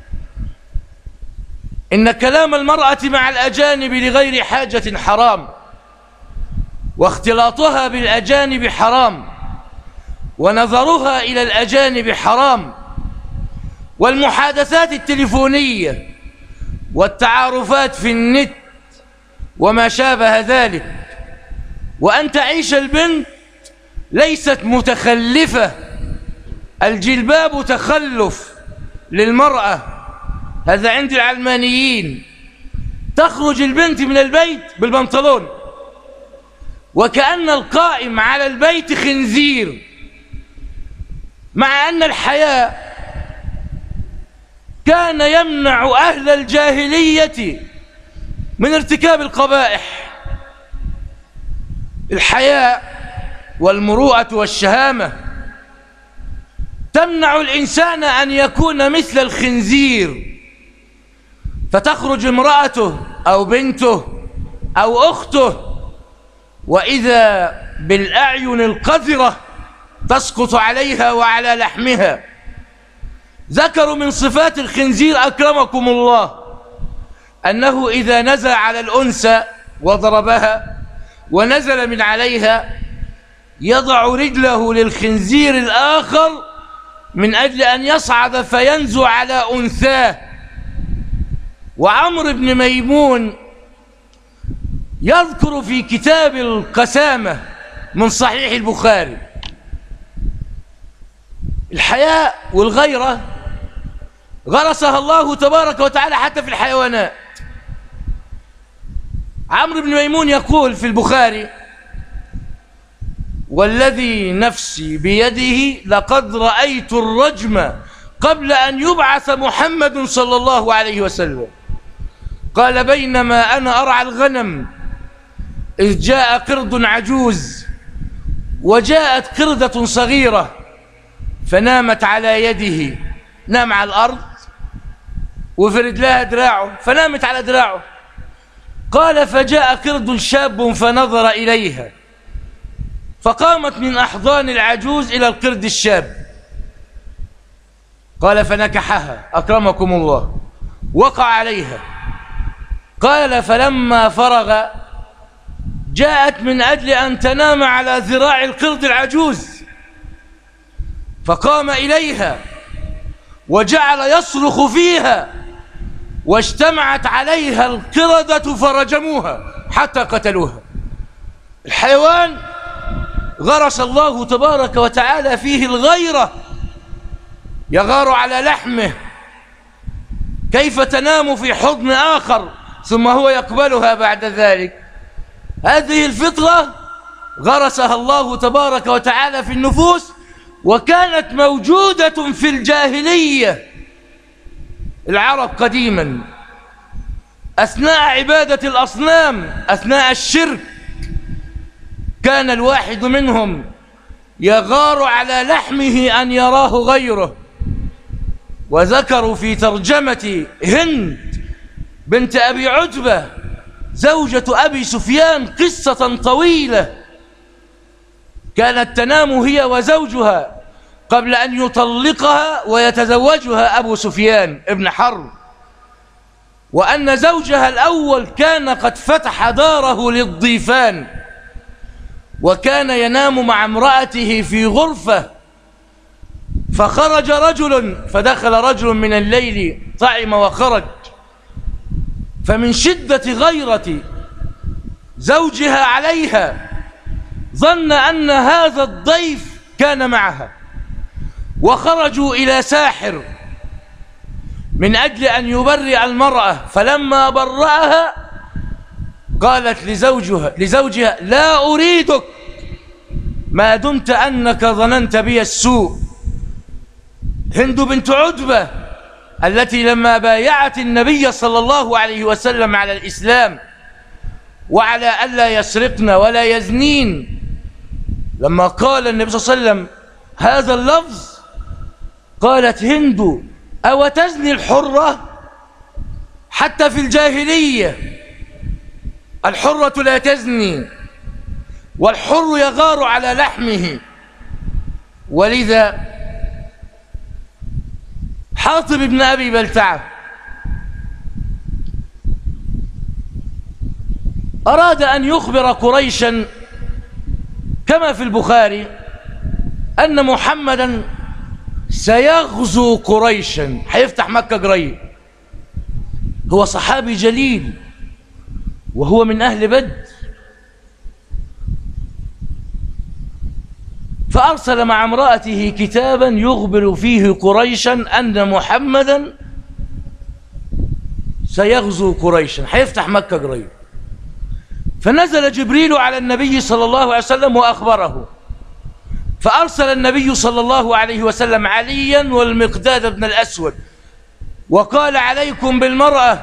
إن كلام المرأة مع الأجانب لغير حاجة حرام، واختلاطها بالأجانب حرام، ونظرها إلى الأجانب حرام، والمحادثات التليفونية والتعارفات في النت وما شابه ذلك. وأن تعيش البنت ليست متخلفة، الجلباب تخلف للمرأة، هذا عند العلمانيين. تخرج البنت من البيت بالبنطلون وكأن القائم على البيت خنزير، مع أن الحياء كان يمنع أهل الجاهلية من ارتكاب القبائح. الحياء والمروءة والشهامة تمنع الإنسان أن يكون مثل الخنزير، فتخرج امرأته أو بنته أو أخته وإذا بالأعين القذرة تسقط عليها وعلى لحمها. ذكروا من صفات الخنزير أكرمكم الله أنه إذا نزل على الأنثى وضربها ونزل من عليها يضع رجله للخنزير الآخر من أجل أن يصعد فينزو على أنثاه. وعمرو بن ميمون يذكر في كتاب القسامة من صحيح البخاري الحياء والغيرة غرسها الله تبارك وتعالى حتى في الحيوانات. عمرو بن ميمون يقول في البخاري: والذي نفسي بيده لقد رأيت الرجم قبل أن يبعث محمد صلى الله عليه وسلم. قال: بينما أنا أرعى الغنم إذ جاء قرد عجوز وجاءت قردة صغيرة فنامت على يده، نام على الأرض وفرد لها دراعه فنامت على دراعه. قال: فجاء قرد شاب فنظر إليها فقامت من أحضان العجوز إلى القرد الشاب قال فنكحها أكرمكم الله، وقع عليها. قال فلما فرغ جاءت من أجل أن تنام على ذراع القرد العجوز، فقام إليها وجعل يصرخ فيها، واجتمعت عليها القردة فرجموها حتى قتلوها. الحيوان غرس الله تبارك وتعالى فيه الغيرة، يغار على لحمه. كيف تنام في حضن آخر ثم هو يقبلها بعد ذلك؟ هذه الفطرة غرسها الله تبارك وتعالى في النفوس، وكانت موجودة في الجاهلية. العرب قديما أثناء عبادة الأصنام، أثناء الشرك، كان الواحد منهم يغار على لحمه أن يراه غيره. وذكروا في ترجمة هند بنت أبي عتبة زوجة أبي سفيان قصة طويلة. كانت تنام هي وزوجها قبل أن يطلقها ويتزوجها أبو سفيان ابن حرب، وأن زوجها الأول كان قد فتح داره للضيفان، وكان ينام مع امرأته في غرفة. فخرج رجل فدخل رجل من الليل طعم وخرج، فمن شدة غيرة زوجها عليها ظن أن هذا الضيف كان معها، وخرجوا إلى ساحر من أجل أن يبرئ المرأة. فلما برأها قالت لزوجها لزوجها لا أريدك ما دمت أنك ظننت بي السوء. هند بنت عتبة التي لما بايعت النبي صلى الله عليه وسلم على الإسلام وعلى ألا يسرقن ولا يزنين، لما قال النبي صلى الله عليه وسلم هذا اللفظ قالت هند أو تزني الحرة؟ حتى في الجاهلية الحرة لا تزني، والحر يغار على لحمه. ولذا حاطب بن أبي بلتعة أراد أن يخبر قريشا كما في البخاري أن محمدا سيغزو قريشا، هيفتح مكة قريب. هو صحابي جليل وهو من أهل بدر، فأرسل مع امرأته كتابا يخبر فيه قريشا أن محمدا سيغزو قريشا، هيفتح مكة قريب. فنزل جبريل على النبي صلى الله عليه وسلم وأخبره، فأرسل النبي صلى الله عليه وسلم عليا والمقداد بن الأسود وقال عليكم بالمرأة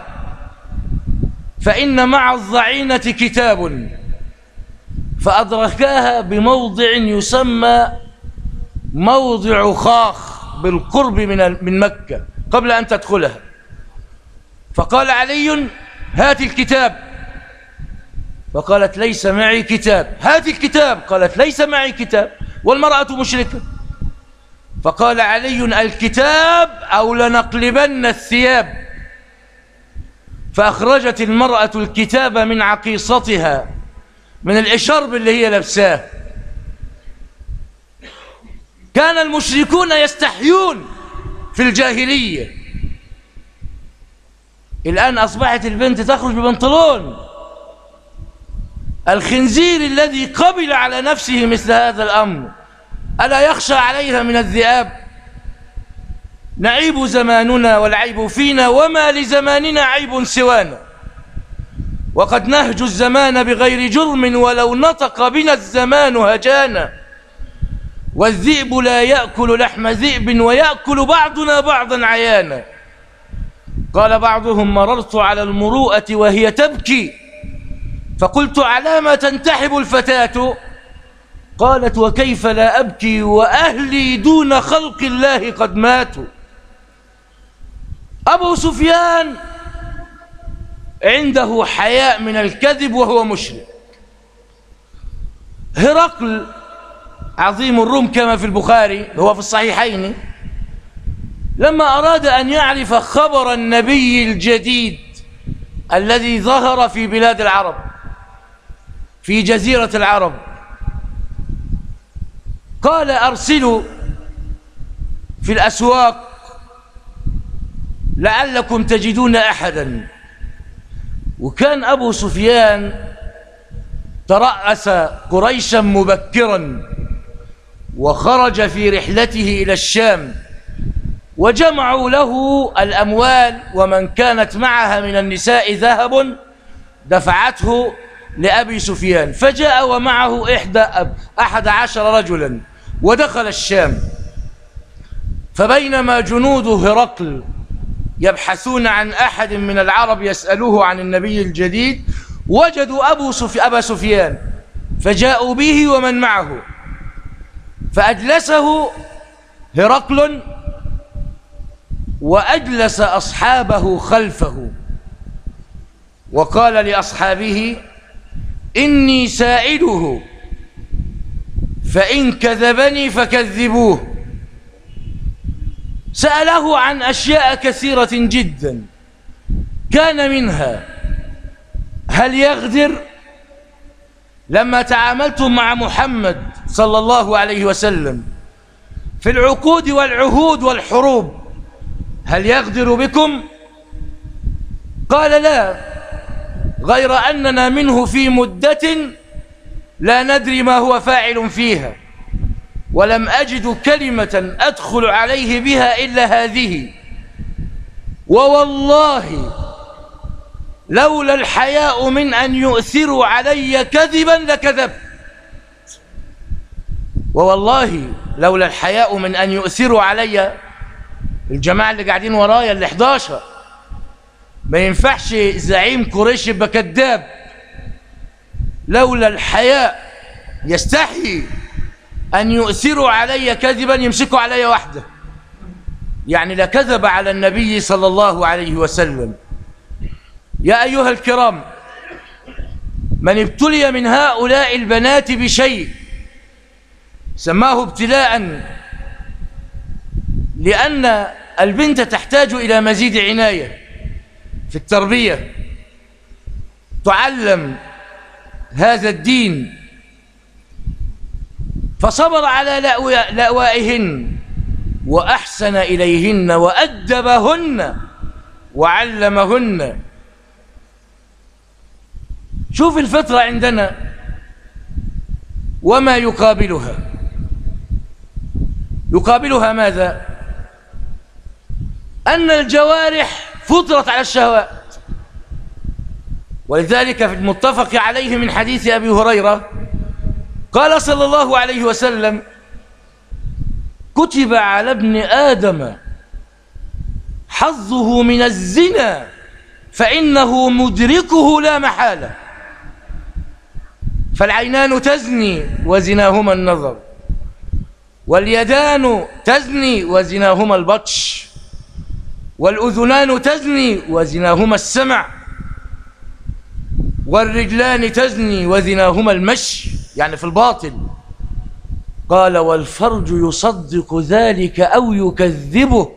فإن مع الضعينة كتاب، فأدركاها بموضع يسمى موضع خاخ بالقرب من من مكة قبل أن تدخلها. فقال علي هات الكتاب، فقالت ليس معي كتاب. هات الكتاب، قالت ليس معي كتاب والمرأة مشركة. فقال علي الكتاب أو لنقلبن الثياب. فأخرجت المرأة الكتاب من عقيصتها من الإشرب اللي هي لابساه. كان المشركون يستحيون في الجاهلية، الآن أصبحت البنت تخرج ببنطلون. الخنزير الذي قبل على نفسه مثل هذا الأمر ألا يخشى عليها من الذئاب؟ نعيب زماننا والعيب فينا، وما لزماننا عيب سوانا، وقد نهج الزمان بغير جرم ولو نطق بنا الزمان هجانا، والذئب لا يأكل لحم ذئب ويأكل بعضنا بعضا عيانا. قال بعضهم مررت على المروءة وهي تبكي فقلت على ما تنتحب الفتاة؟ قالت وكيف لا أبكي وأهلي دون خلق الله قد ماتوا. أبو سفيان عنده حياء من الكذب وهو مشرك. هرقل عظيم الروم كما في البخاري هو في الصحيحين لما أراد أن يعرف خبر النبي الجديد الذي ظهر في بلاد العرب في جزيرة العرب، قال أرسلوا في الأسواق لعلكم تجدون أحدا. وكان أبو سفيان ترأس قريشا مبكرا وخرج في رحلته إلى الشام، وجمعوا له الأموال، ومن كانت معها من النساء ذهب دفعته لأبي سفيان، فجاء ومعه إحدى أحد عشر رجلا ودخل الشام. فبينما جنود هرقل يبحثون عن أحد من العرب يسألوه عن النبي الجديد، وجدوا أبو سفي... أبا سفيان، فجاءوا به ومن معه، فأجلسه هرقل وأجلس أصحابه خلفه، وقال لأصحابه: إني سائله، فإن كذبني فكذبوه. سأله عن أشياء كثيرة جدا، كان منها: هل يغدر؟ لما تعاملتم مع محمد صلى الله عليه وسلم في العقود والعهود والحروب هل يغدر بكم؟ قال: لا، غير أننا منه في مدة لا ندري ما هو فاعل فيها، ولم أجد كلمة أدخل عليه بها إلا هذه، ووالله لولا الحياء من أن يؤثروا علي كذبا لكذبت. ووالله لولا الحياء من أن يؤثروا علي، الجماعة اللي قاعدين ورايا اللي حداشر، ما ينفعش زعيم قريش يبقى كذاب. لولا الحياء يستحي أن يؤثروا علي كذبا يمسكوا علي وحده، يعني لكذب على النبي صلى الله عليه وسلم. يا أيها الكرام، من ابتلي من هؤلاء البنات بشيء سماه ابتلاء، لأن البنت تحتاج إلى مزيد عناية في التربية، تعلم هذا الدين، فصبر على لأوائهن وأحسن إليهن وأدبهن وعلمهن. شوف الفطرة عندنا وما يقابلها. يقابلها ماذا؟ أن الجوارح فطرت على الشهوات، ولذلك في المتفق عليه من حديث أبي هريرة قال صلى الله عليه وسلم: كتب على ابن آدم حظه من الزنا فإنه مدركه لا محالة. فالعينان تزني وزناهما النظر، واليدان تزني وزناهما البطش، والأذنان تزني وزناهما السمع، والرجلان تزني وزناهما المشي، يعني في الباطل. قال: والفرج يصدق ذلك أو يكذبه.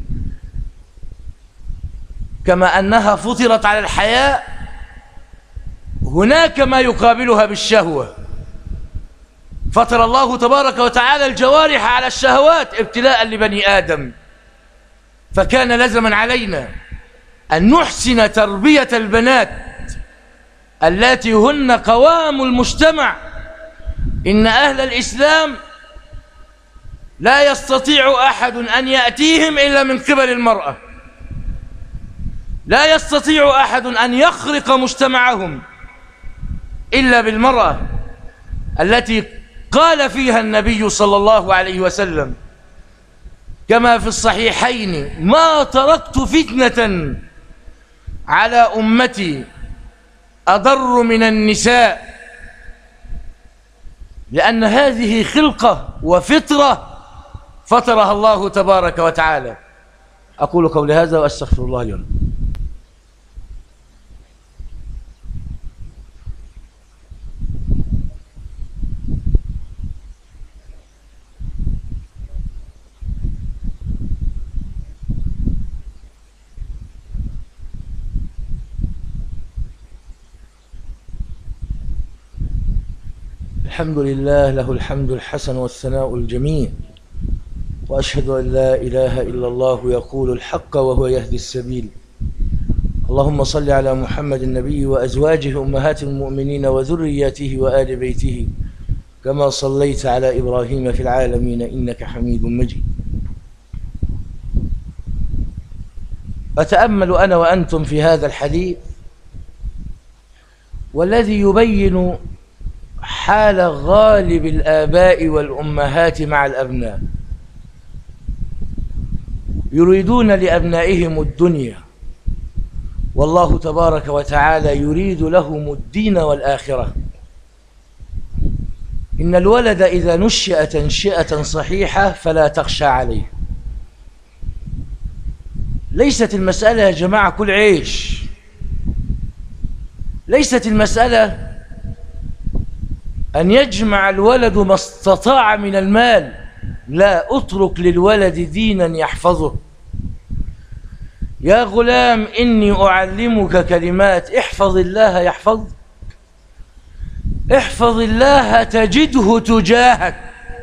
كما أنها فطرت على الحياء، هناك ما يقابلها بالشهوة. فطر الله تبارك وتعالى الجوارح على الشهوات ابتلاء لبني آدم، فكان لزما علينا أن نحسن تربية البنات التي هن قوام المجتمع. إن أهل الإسلام لا يستطيع أحد أن يأتيهم إلا من قبل المرأة، لا يستطيع أحد أن يخرق مجتمعهم إلا بالمرأة، التي قال فيها النبي صلى الله عليه وسلم كما في الصحيحين: ما تركت فتنة على أمتي أضر من النساء. لأن هذه خلقة وفطرة فطرها الله تبارك وتعالى. أقول قولي هذا وأستغفر الله لي ولكم. الحمد لله له الحمد الحسن والثناء الجميل، وأشهد أن لا إله إلا الله يقول الحق وهو يهدي السبيل. اللهم صل على محمد النبي وأزواجه أمهات المؤمنين وذرياته وآل بيته كما صليت على إبراهيم في العالمين إنك حميد مجيد. أتأمل أنا وأنتم في هذا الحديث والذي يبين حال غالب الآباء والأمهات مع الأبناء. يريدون لأبنائهم الدنيا، والله تبارك وتعالى يريد لهم الدين والآخرة. إن الولد إذا نشأ تنشئة صحيحة فلا تخشى عليه. ليست المسألة يا جماعة كل عيش، ليست المسألة أن يجمع الولد ما استطاع من المال، لا، اترك للولد دينا يحفظه. يا غلام إني أعلمك كلمات، احفظ الله يحفظ، احفظ الله تجده تجاهك،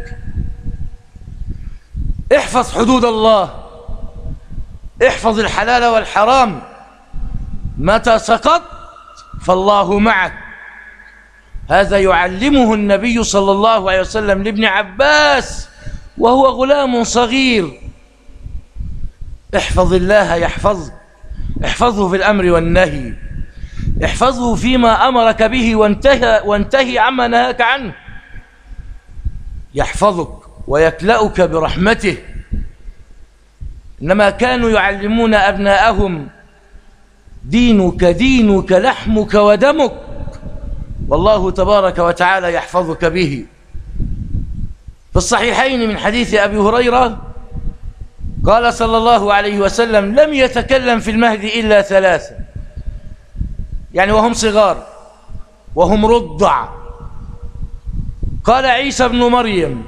احفظ حدود الله، احفظ الحلال والحرام، متى سقط فالله معك. هذا يعلمه النبي صلى الله عليه وسلم لابن عباس وهو غلام صغير. احفظ الله يحفظك، احفظه في الأمر والنهي، احفظه فيما أمرك به وانتهى, وانتهي عما نهاك عنه. يحفظك ويكلأك برحمته. إنما كانوا يعلمون أبناءهم دينك دينك لحمك ودمك، والله تبارك وتعالى يحفظك به. في الصحيحين من حديث أبي هريرة قال صلى الله عليه وسلم: لم يتكلم في المهد إلا ثلاثة، يعني وهم صغار وهم رضع. قال عيسى بن مريم،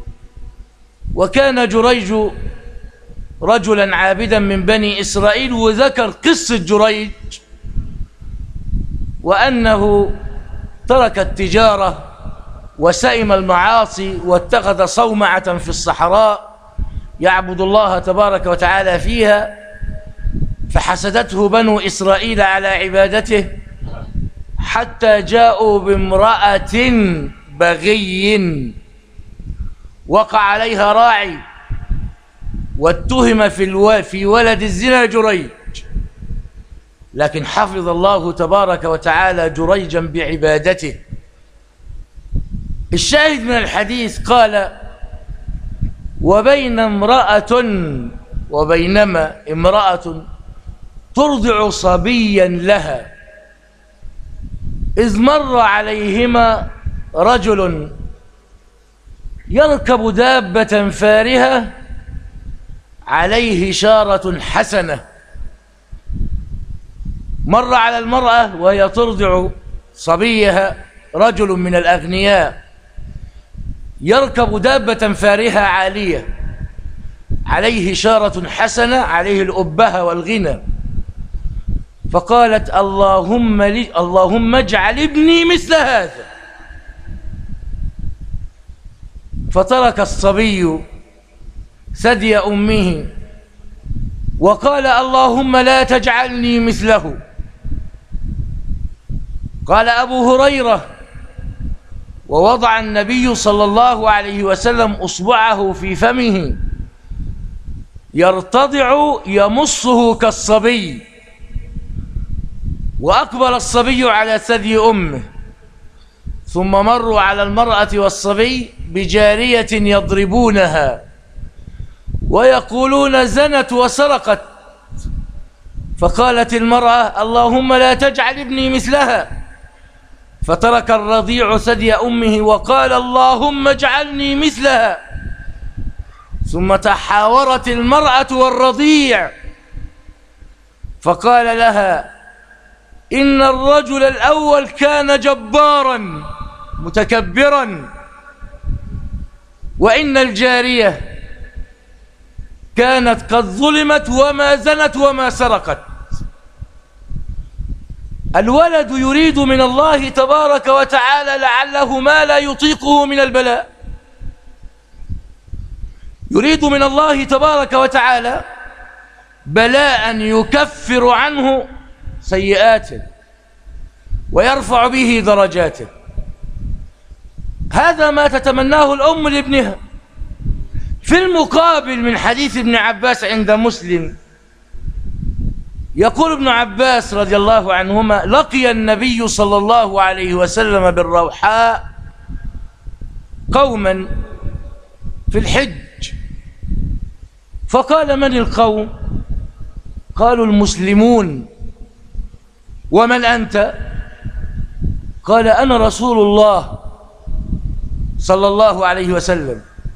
وكان جريج رجلا عابدا من بني إسرائيل، وذكر قصة جريج وأنه ترك التجارة وسئم المعاصي واتخذ صومعة في الصحراء يعبد الله تبارك وتعالى فيها، فحسدته بنو إسرائيل على عبادته حتى جاءوا بامرأة بغي وقع عليها راعي واتهم في, الو... في ولد الزنا جريج، لكن حفظ الله تبارك وتعالى جريجا بعبادته. الشاهد من الحديث قال: وبين امرأة وبينما امرأة ترضع صبيا لها إذ مر عليهما رجل يركب دابة فارهة عليه شارة حسنة. مر على المرأة وهي ترضع صبيها رجل من الأغنياء يركب دابة فارهة عالية عليه شارة حسنة، عليه الأبهة والغنى. فقالت: اللهم لي اللهم اجعل ابني مثل هذا. فترك الصبي ثدي أمه وقال: اللهم لا تجعلني مثله. قال أبو هريرة: ووضع النبي صلى الله عليه وسلم أصبعه في فمه يرتضع يمصه كالصبي، وأقبل الصبي على ثدي أمه، ثم مروا على المرأة والصبي بجارية يضربونها ويقولون: زنت وسرقت. فقالت المرأة: اللهم لا تجعل ابني مثلها. فترك الرضيع ثدي أمه وقال: اللهم اجعلني مثلها. ثم تحاورت المرأة والرضيع، فقال لها: إن الرجل الأول كان جبارا متكبرا، وإن الجارية كانت قد ظلمت وما زنت وما سرقت. الولد يريد من الله تبارك وتعالى لعله ما لا يطيقه من البلاء، يريد من الله تبارك وتعالى بلاء يكفر عنه سيئاته ويرفع به درجاته. هذا ما تتمناه الأم لابنها. في المقابل من حديث ابن عباس عند مسلم يقول ابن عباس رضي الله عنهما: لقي النبي صلى الله عليه وسلم بالروحاء قوما في الحج، فقال: من القوم؟ قالوا: المسلمون. ومن أنت؟ قال: أنا رسول الله صلى الله عليه وسلم.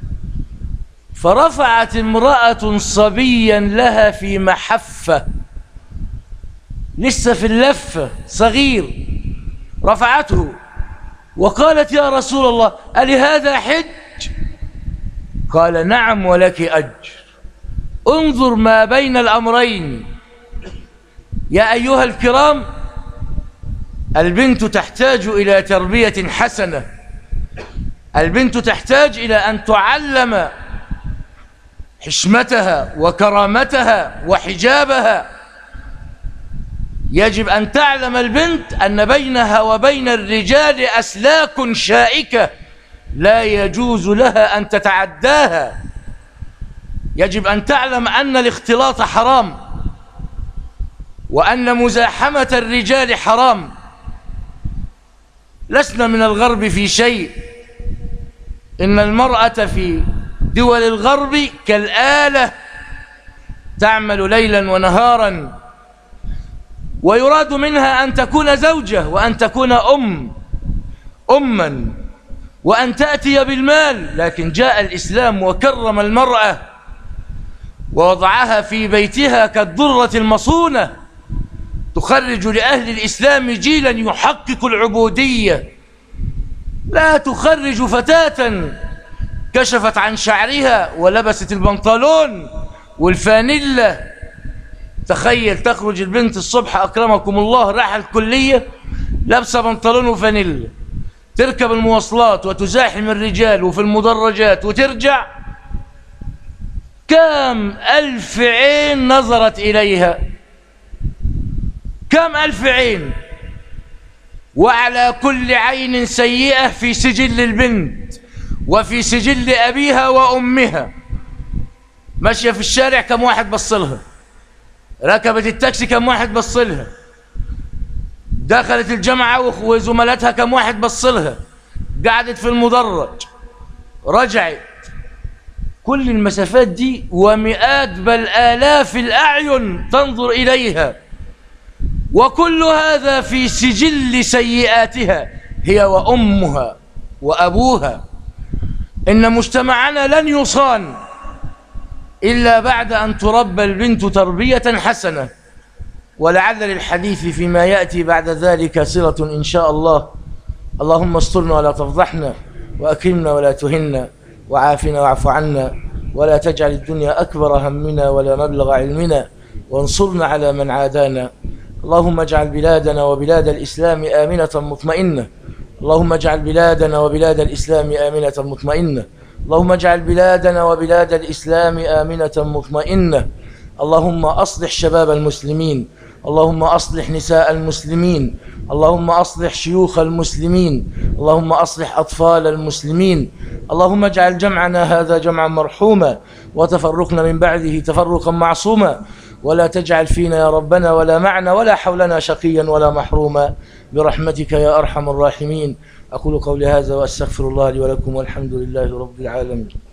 فرفعت امرأة صبيا لها في محفة، لسه في اللفة صغير، رفعته وقالت: يا رسول الله ألهذا حج؟ قال: نعم ولك أجر. انظر ما بين الأمرين يا أيها الكرام. البنت تحتاج إلى تربية حسنة، البنت تحتاج إلى أن تعلم حشمتها وكرامتها وحجابها. يجب أن تعلم البنت أن بينها وبين الرجال أسلاك شائكة لا يجوز لها أن تتعداها. يجب أن تعلم أن الاختلاط حرام، وأن مزاحمة الرجال حرام. لسنا من الغرب في شيء، إن المرأة في دول الغرب كالآلة تعمل ليلا ونهارا، ويراد منها أن تكون زوجة، وأن تكون أم أما وأن تأتي بالمال. لكن جاء الإسلام وكرم المرأة ووضعها في بيتها كالدرة المصونة، تخرج لأهل الإسلام جيلا يحقق العبودية. لا تخرج فتاة كشفت عن شعرها ولبست البنطلون والفانيلا. تخيل تخرج البنت الصبح أكرمكم الله رايحة الكلية لابسة بنطلون وفانيلا، تركب المواصلات وتزاحم الرجال وفي المدرجات وترجع، كم ألف عين نظرت إليها، كم ألف عين. وعلى كل عين سيئة في سجل البنت وفي سجل أبيها وأمها. ماشية في الشارع كم واحد بصلها، ركبت التاكسي كم واحد بصلها، دخلت الجامعة وزملاتها كم واحد بصلها، قعدت في المدرج، رجعت. كل المسافات دي ومئات بل آلاف الأعين تنظر إليها، وكل هذا في سجل سيئاتها هي وأمها وأبوها. إن مجتمعنا لن يصان إلا بعد أن تربى البنت تربية حسنة. ولعل للحديث فيما يأتي بعد ذلك صلة إن شاء الله. اللهم استرنا ولا تفضحنا، وأكرمنا ولا تهنا، وعافنا واعف عنا، ولا تجعل الدنيا أكبر همنا ولا مبلغ علمنا، وانصرنا على من عادانا. اللهم اجعل بلادنا وبلاد الإسلام آمنة مطمئنة. اللهم اجعل بلادنا وبلاد الإسلام آمنة مطمئنة. اللهم اجعل بلادنا وبلاد الإسلام آمنة مطمئنة. اللهم أصلح شباب المسلمين، اللهم أصلح نساء المسلمين، اللهم أصلح شيوخ المسلمين، اللهم أصلح أطفال المسلمين. اللهم اجعل جمعنا هذا جمعا مرحوما، وتفرقنا من بعده تفرقا معصوما، ولا تجعل فينا يا ربنا ولا معنا ولا حولنا شقيا ولا محروما، برحمتك يا أرحم الراحمين. أقول قولي هذا وأستغفر الله لي ولكم، والحمد لله رب العالمين.